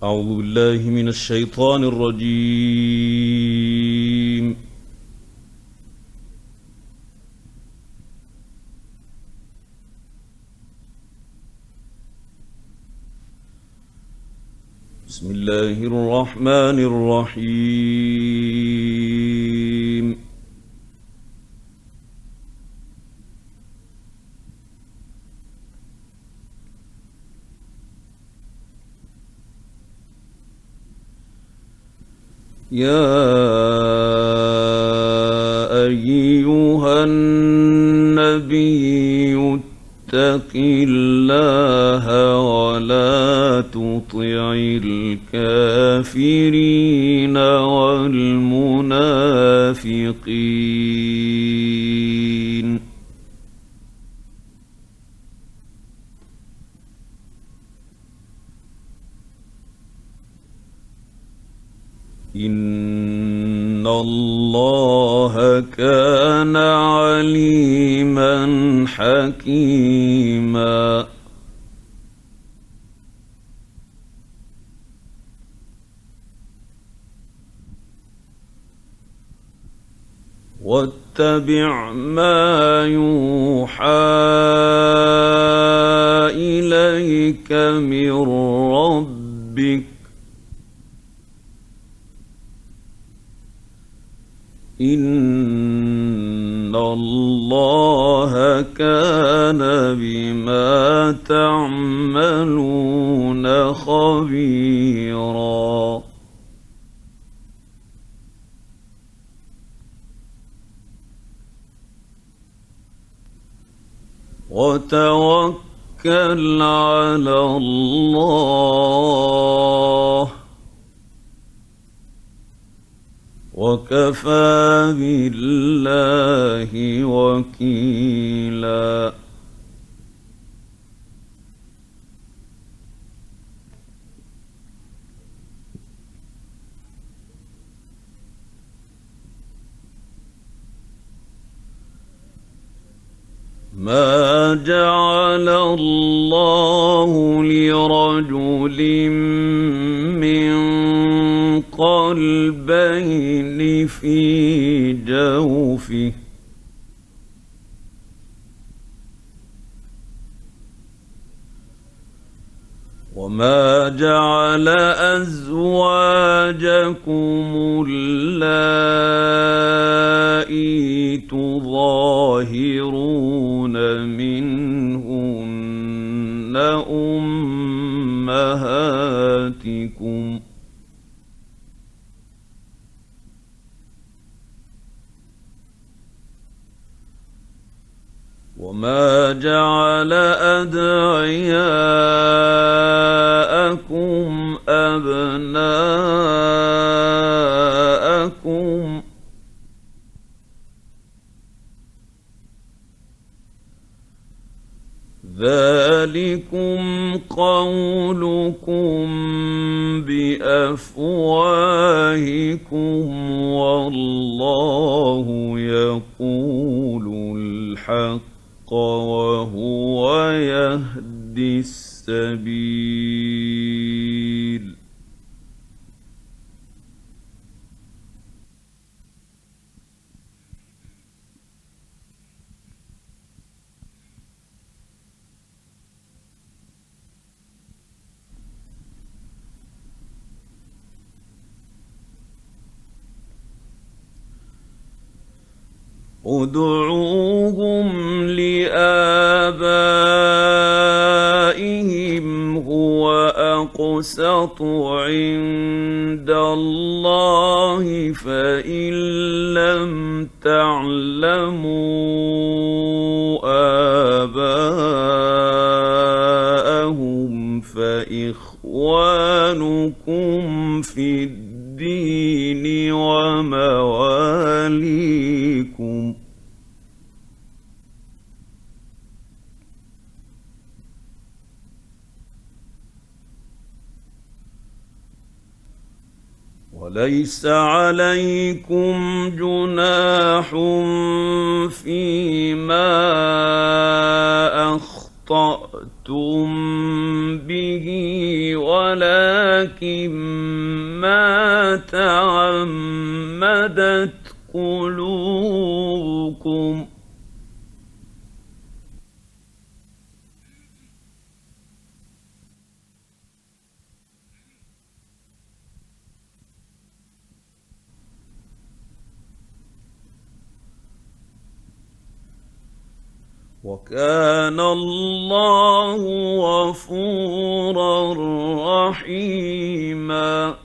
أعوذ بالله من الشيطان الرجيم. بسم الله الرحمن الرحيم. يا أيها النبي اتق الله ولا تطع الكافرين والمنافقين. إن الله كان عليما حكيما. واتبع ما يوحى إليك من ربك إن الله كان بما تعملون خبيرا. وتوكل على الله وكفى بالله وكيلا. ما جعل الله لرجل من قلبين في جوفه وما جعل أزواجكم اللائي تظاهرون منهن أمهاتكم وما جعل أدعياءكم أبناءكم ذلكم قولكم بأفواهكم والله يقول الحق وهو يهدي السبيل. ادعوهم لآبائهم هو أقسط عند الله فإن لم تعلموا آباءهم فإخوانكم في الدين ومواليكم وليس عليكم جناح فيما أخطأتم به ولكن ولكن ما تعمدت قلوبكم. وكان الله غفورا رحيما.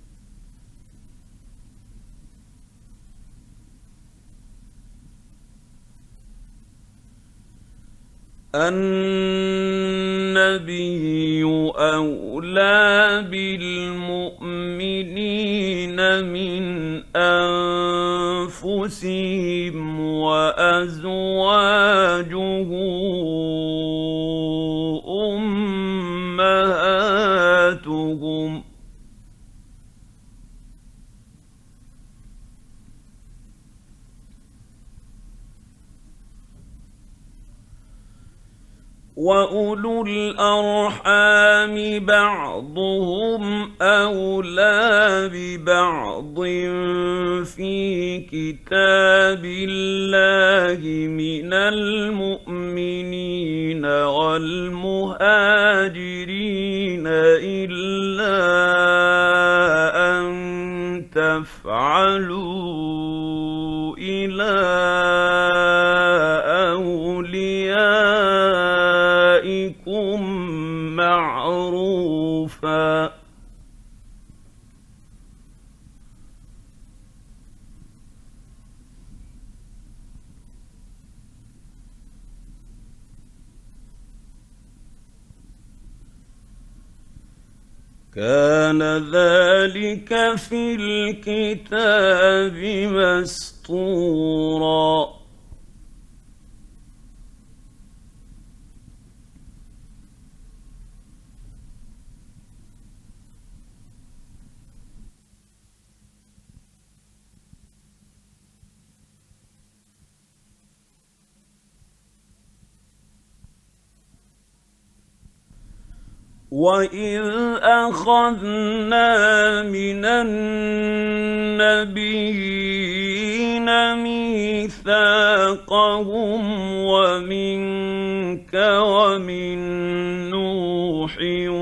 النبي أولى بالمؤمنين من أنفسهم وأزواجه أمهاتهم. وأولو الأرحام بعضهم أولى ببعض في كتاب الله من المؤمنين والمهاجرين إلا أن تفعلوا إلى أوليائكم معروفا. كان ذلك في الكتاب مسطورا. وَإِذْ أَخَذْنَا مِنَ النَّبِيِّينَ مِيثَاقَهُمْ وَمِنكَ وَمِن نُّوحٍ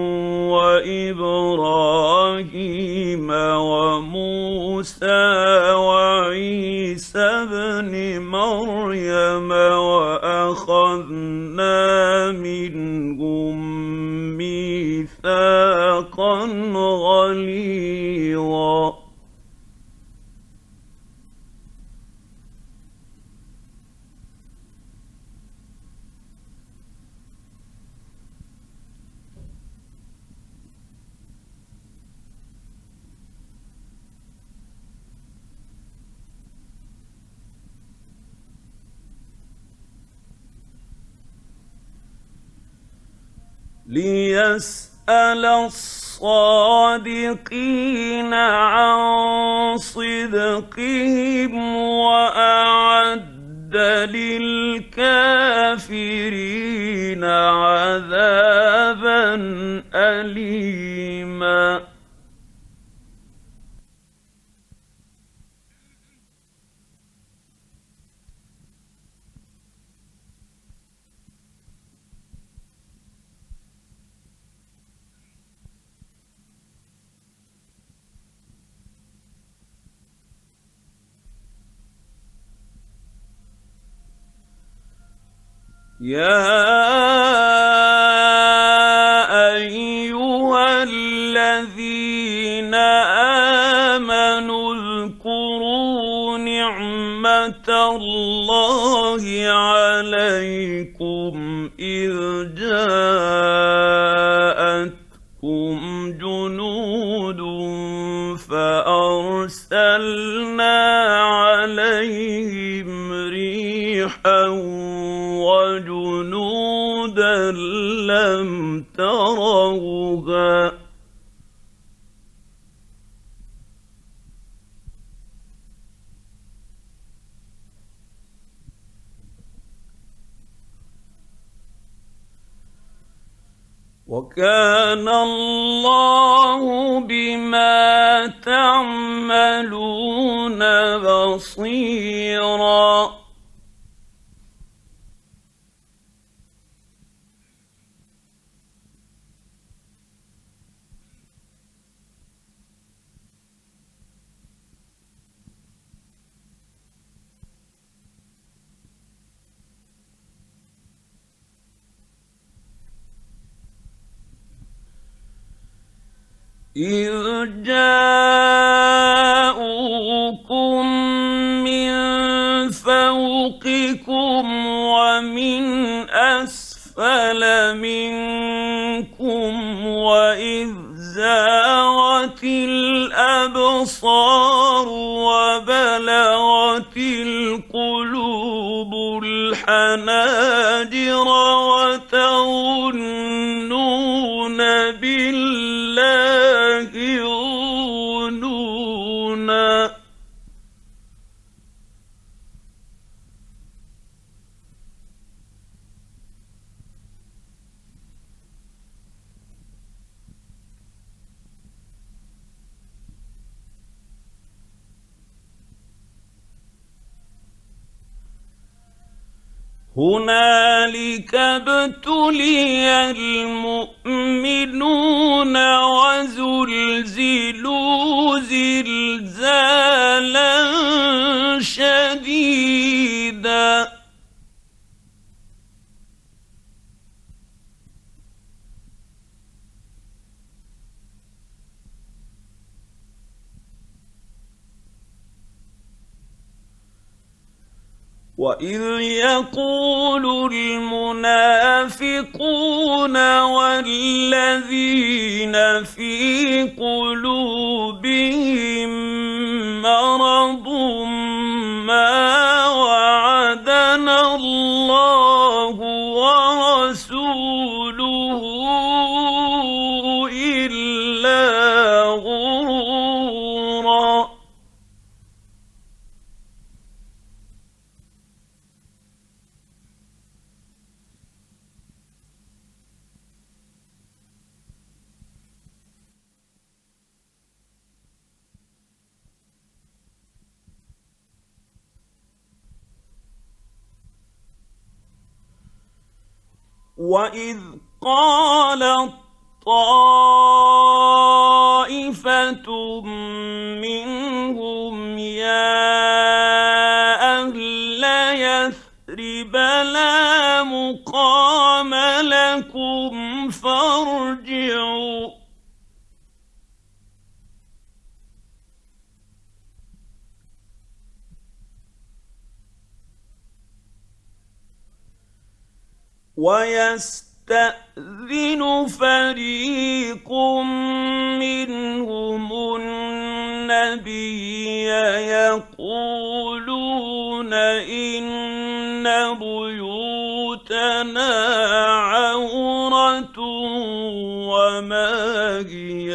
وَإِبْرَاهِيمَ وَمُوسَىٰ وَعِيسَى ابْنِ مَرْيَمَ وَأَخَذْنَا مِنْهُم مِّيثَاقًا غَلِيظًا. لِّيَسْأَلَ الصَّادِقِينَ عَن صِدْقِهِمْ وَأَعَدَّ لِلْكَافِرِينَ عَذَابًا أَلِيمًا. يَا أَيُّهَا الَّذِينَ آمَنُوا اذْكُرُوا نِعْمَةَ اللَّهِ عَلَيْكُمْ إِذْ جَاءَتْكُمْ جُنُودٌ فَأَرْسَلْنَا عَلَيْهِمْ رِيحًا وَجُنُودًا لَّمْ تَرَوْهَا ۚ وكان الله بما تعملون بصيرا. إذ جاءوكم من فوقكم ومن أسفل منكم وإذ زاغت الأبصار وبلغت القلوب الحناجر وتظنون بالله الظنونا. هنالك ابتلي المؤمنون وزلزلوا زلزالا شديدا. وإذ يقول المنافقون والذين في قلوبهم مرض ما وعدنا الله ورسوله إلا غرورا. وإذ قالت طائفة منهم يا أهل يثرب لا مقام لكم فارجعوا. ويستأذن فريق منهم النبي يقولون إن بيوتنا عورة وما هي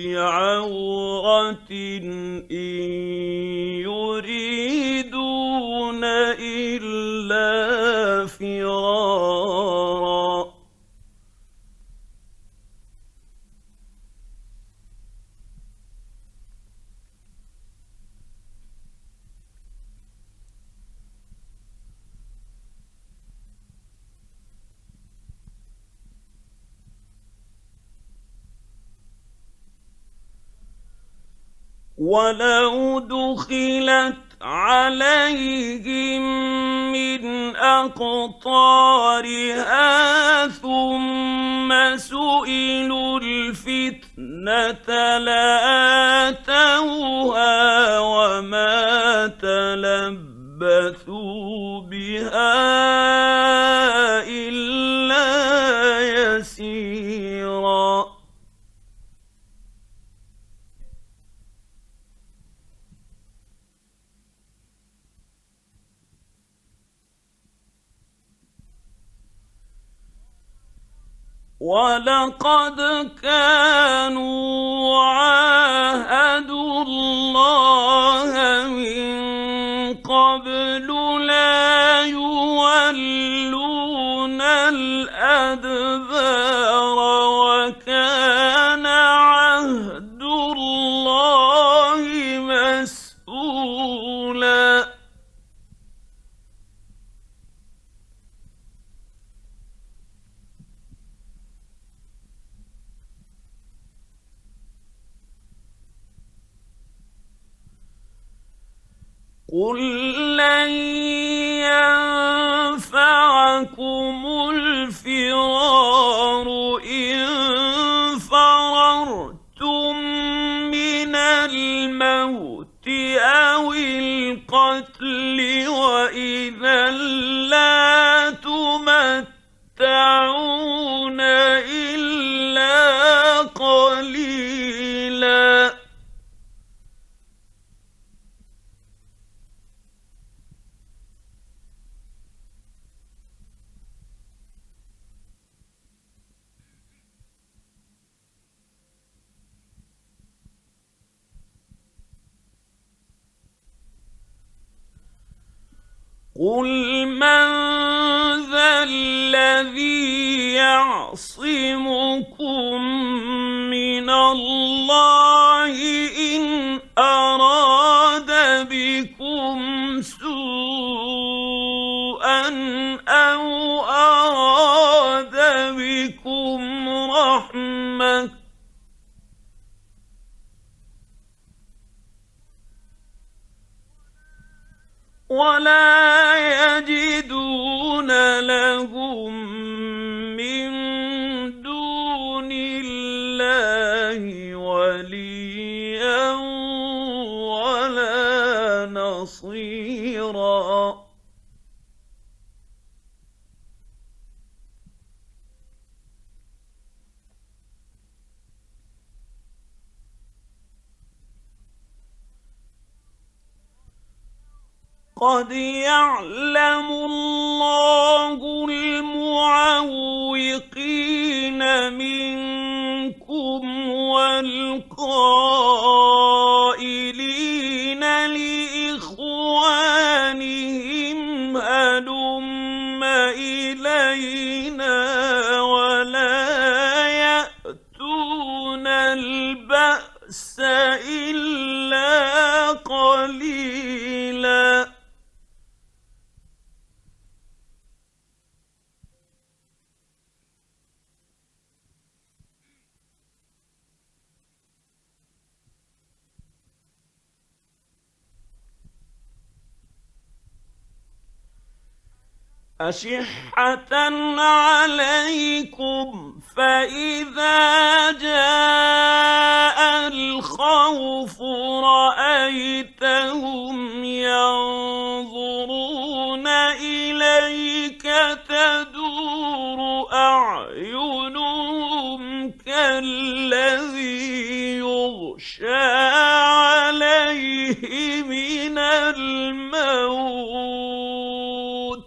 بعورة إن يريدون إلا فرارا. ولو دخلت عليهم من أقطارها ثم سئلوا الفتنة لآتوها وما تلبثوا بها إلا يسيرا. ولقد كانوا عاهدوا الله من قبل لا يولون الأدبار قل لن ينفعكم الفرار إن فررتم من الموت أو القتل وإذا لا تمتعون إلا قليلا. قل من ذا الذي يعصمكم من الله إن أراد بكم سوءا أو أراد بكم رحمة ولا يجدون لهم من دون الله وليا ولا نصيرا. قد يعلم الله المعوقين منكم والقائلين لإخوانهم هلم إلينا ولا يأتون البأس إلا قليلا. أشحة عليكم فإذا جاء الخوف رأيتهم ينظرون إليك تدور أعينهم كالذي يغشى عليه من الموت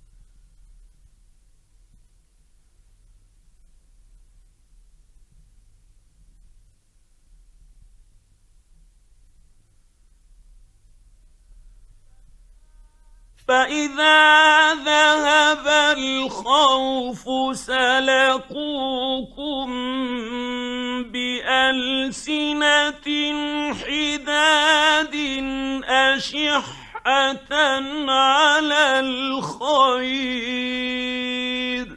فإذا ذهب الخوف سلقوكم بألسنة حداد أشحة على الخير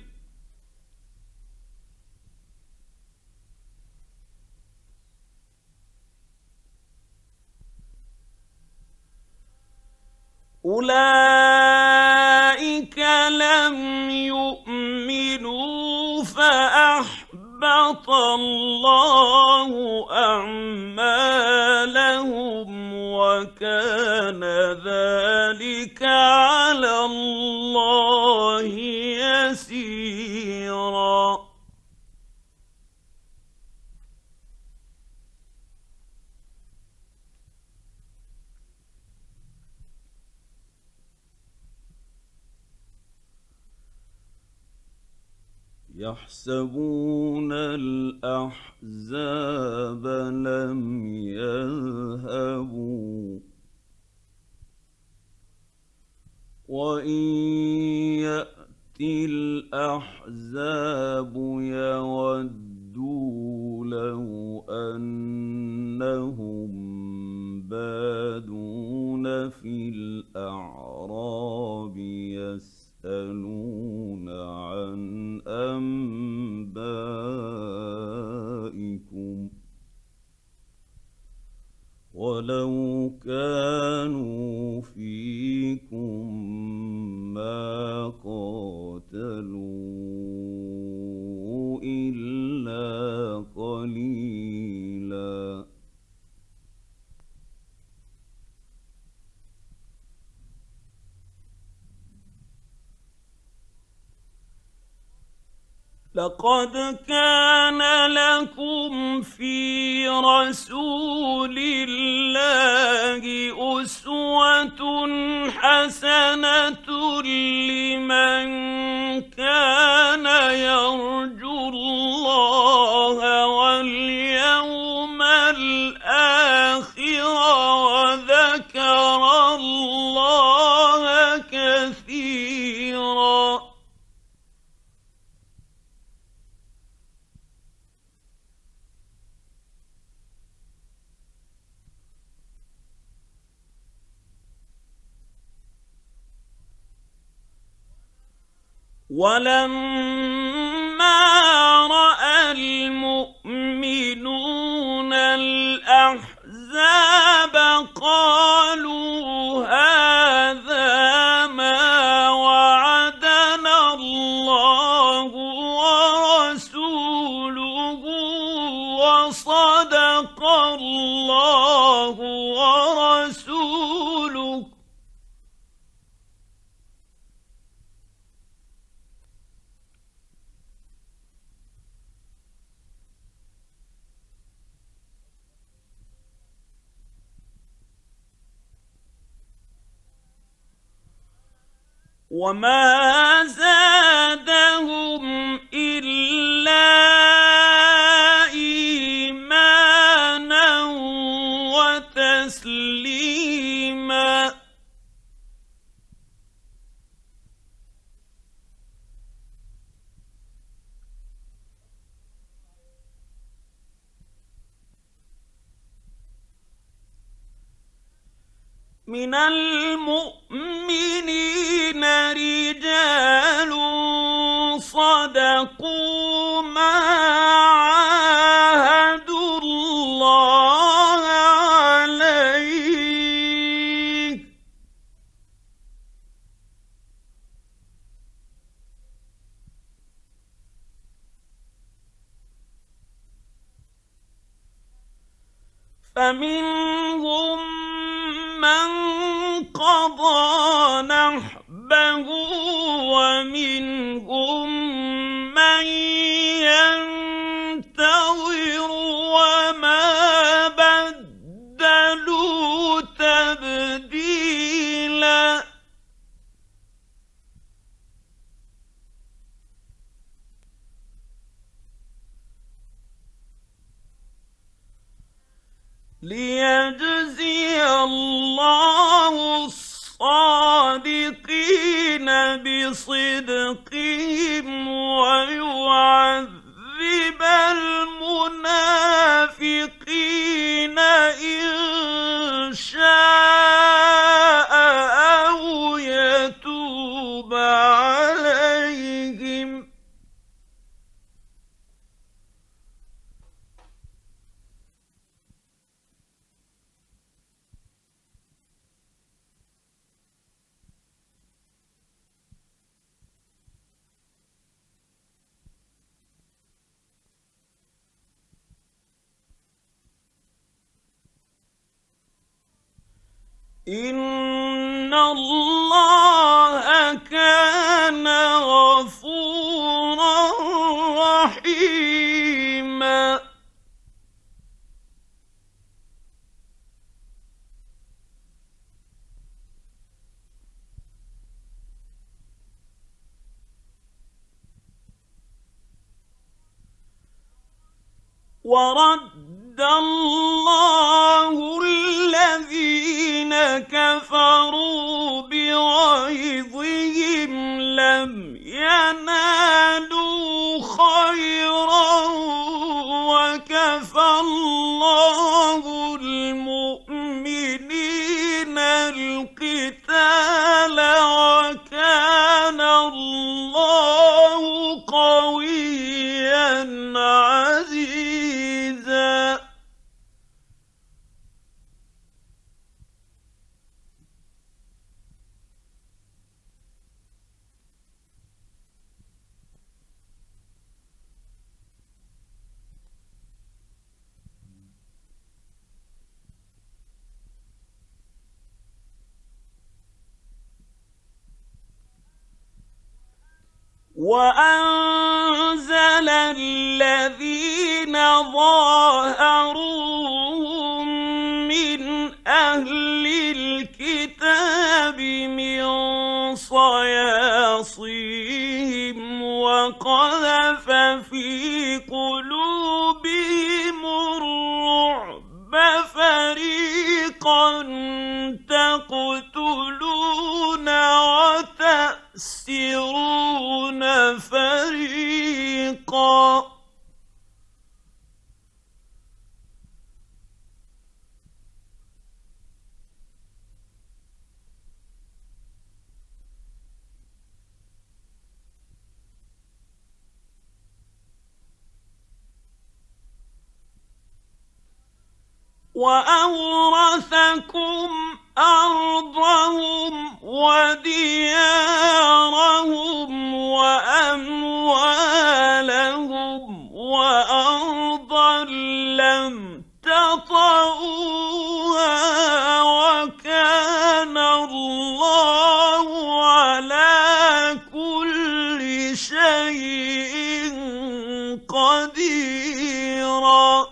أولئك لم يؤمنوا فأحبط الله أعمالهم وكان ذلك على الله يسيرا. يحسبون الأحزاب لم يذهبوا وإن يأتي الأحزاب يودوا لو أنهم بادون في الأعراب يسألون عن أنبائكم ولو كانوا فيكم ما قاتلوا إلا قليلا. لقد كان لكم في رسول الله أسوة حسنة لمن كان يرجو الله واليوم الآخر وذكر الله كثيرا. ولما رأى المؤمنون الأحزاب قالوا هذا ما وعدنا الله ورسوله وصدق الله ورسوله. وما زادهم إلا إيمانا وتسليما. من المؤمنين رجال صدقوا ما عاهدوا الله عليه فمنهم من قضى نحبه ومنهم من ينتظر وما بدلوا تبديلا. ليجزي الله الصادقين بصدقهم ويعذب المنافقين إن شاء أو يتوب عليهم. إن الله كان غفورا رحيما. ورد الله الذين كفروا بغيظهم لم ينالوا خيرا وكفى الله المؤمنين القتال وكان الله قويا عزيزا. وأنزل الذين ظاهروهم من أهل الكتاب من صياصيهم وقذف في قلوبهم الرعب فريقا تقتلون وتأسرون فريقا. وأورثكم أرضهم وديارهم وأموالهم وأرضا لم تطئوها وكان الله على كل شيء قديرا.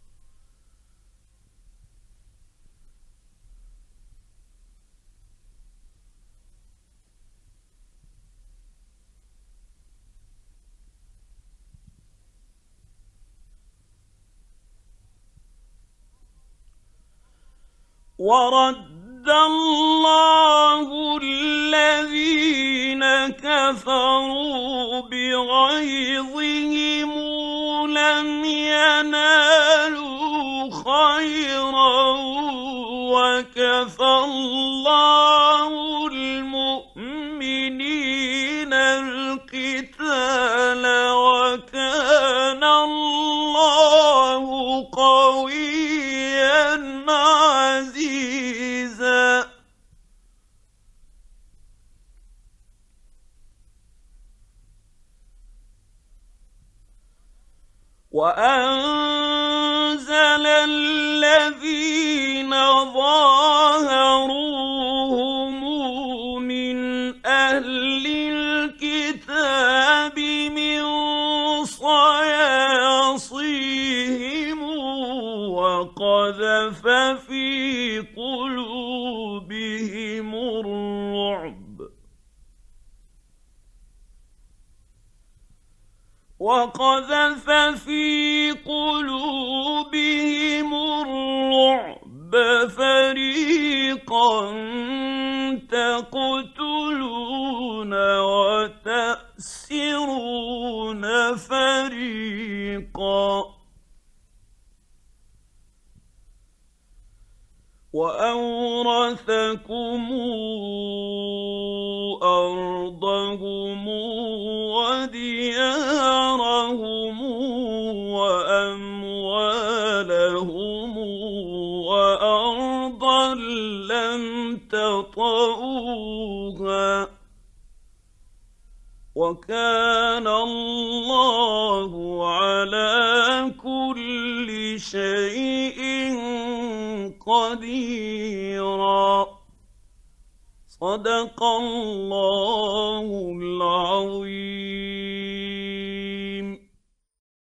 ورد الله الذين كفروا بغيظهم لم ينالوا خيرا وكفى الله المؤمنين القتال وكان الله قويا عزيزا. وأنزل الذين ظاهروهم من أهل الكتاب من صياصيهم وقذف في قلوبهم الرعب فريقا تقتلون وتأسرون فريقا. وأورثكم أرضهم وديارهم وأموالهم وأرضا لم تطئوها وكان الله على كل شيء قديرا. صدق الله العظيم.